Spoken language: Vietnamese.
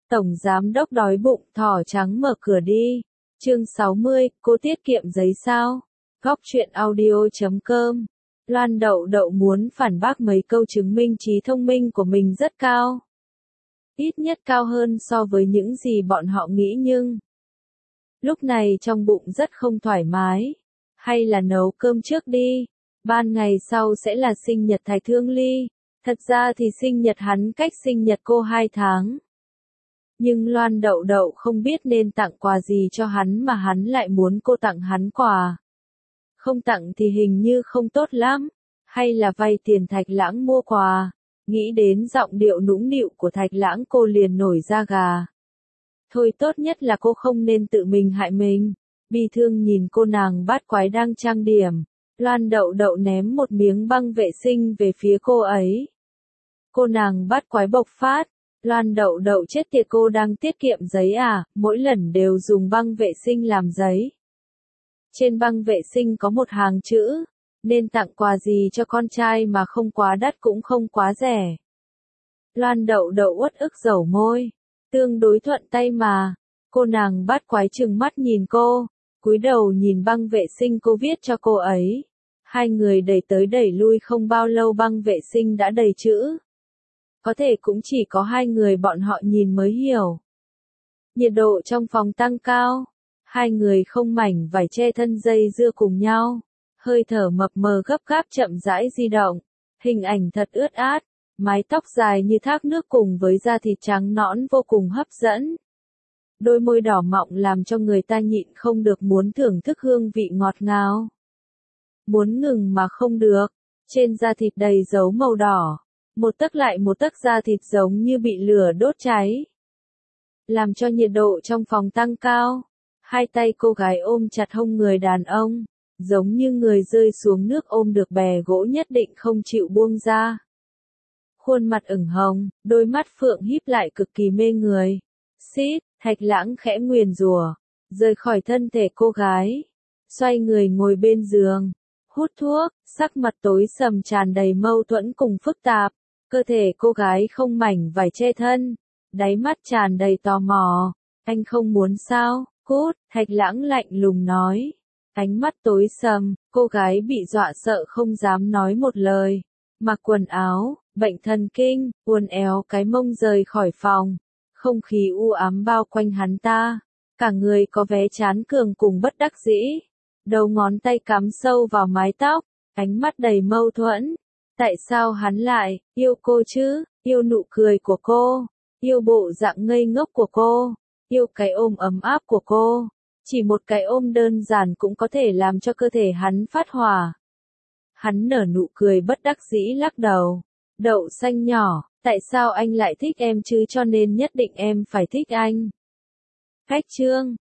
Tổng giám đốc đói bụng, thỏ trắng mở cửa đi. Chương 60, cô tiết kiệm giấy sao? Góc truyện audio.com. Loan Đậu Đậu muốn phản bác mấy câu chứng minh trí thông minh của mình rất cao. Ít nhất cao hơn so với những gì bọn họ nghĩ, nhưng lúc này trong bụng rất không thoải mái. Hay là nấu cơm trước đi. Ban ngày sau sẽ là sinh nhật Thạch Thương Ly. Thật ra thì sinh nhật hắn cách sinh nhật cô 2 tháng. Nhưng Loan Đậu Đậu không biết nên tặng quà gì cho hắn mà hắn lại muốn cô tặng hắn quà. Không tặng thì hình như không tốt lắm. Hay là vay tiền Thạch Lãng mua quà. Nghĩ đến giọng điệu nũng nịu của Thạch Lãng cô liền nổi da gà. Thôi tốt nhất là cô không nên tự mình hại mình. Bi thương nhìn cô nàng bát quái đang trang điểm. Loan Đậu Đậu ném một miếng băng vệ sinh về phía cô ấy. Cô nàng bát quái bộc phát. Loan Đậu Đậu chết tiệt, cô đang tiết kiệm giấy à, mỗi lần đều dùng băng vệ sinh làm giấy. Trên băng vệ sinh có một hàng chữ, nên tặng quà gì cho con trai mà không quá đắt cũng không quá rẻ. Loan Đậu Đậu uất ức dẩu môi, tương đối thuận tay mà. Cô nàng bát quái trừng mắt nhìn cô, cúi đầu nhìn băng vệ sinh cô viết cho cô ấy. Hai người đẩy tới đẩy lui không bao lâu băng vệ sinh đã đầy chữ. Có thể cũng chỉ có hai người bọn họ nhìn mới hiểu. Nhiệt độ trong phòng tăng cao. Hai người không mảnh vải che thân dây dưa cùng nhau. Hơi thở mập mờ gấp gáp chậm rãi di động. Hình ảnh thật ướt át. Mái tóc dài như thác nước cùng với da thịt trắng nõn vô cùng hấp dẫn. Đôi môi đỏ mọng làm cho người ta nhịn không được muốn thưởng thức hương vị ngọt ngào. Muốn ngừng mà không được. Trên da thịt đầy dấu màu đỏ. Một tấc lại một tấc da thịt giống như bị lửa đốt cháy. Làm cho nhiệt độ trong phòng tăng cao. Hai tay cô gái ôm chặt hông người đàn ông. Giống như người rơi xuống nước ôm được bè gỗ nhất định không chịu buông ra. Khuôn mặt ửng hồng, đôi mắt phượng híp lại cực kỳ mê người. Xít, Thạch Lãng khẽ nguyền rủa, rời khỏi thân thể cô gái. Xoay người ngồi bên giường. Hút thuốc, sắc mặt tối sầm tràn đầy mâu thuẫn cùng phức tạp. Cơ thể cô gái không mảnh vải che thân. Đáy mắt tràn đầy tò mò. Anh không muốn sao? Cút, Thạch Lãng lạnh lùng nói. Ánh mắt tối sầm, cô gái bị dọa sợ không dám nói một lời. Mặc quần áo, bệnh thần kinh, uốn éo cái mông rời khỏi phòng. Không khí u ám bao quanh hắn ta. Cả người có vẻ chán cường cùng bất đắc dĩ. Đầu ngón tay cắm sâu vào mái tóc. Ánh mắt đầy mâu thuẫn. Tại sao hắn lại yêu cô chứ? Yêu nụ cười của cô. Yêu bộ dạng ngây ngốc của cô. Yêu cái ôm ấm áp của cô. Chỉ một cái ôm đơn giản cũng có thể làm cho cơ thể hắn phát hỏa. Hắn nở nụ cười bất đắc dĩ lắc đầu. Đậu xanh nhỏ, tại sao anh lại thích em chứ, cho nên nhất định em phải thích anh. Cách chương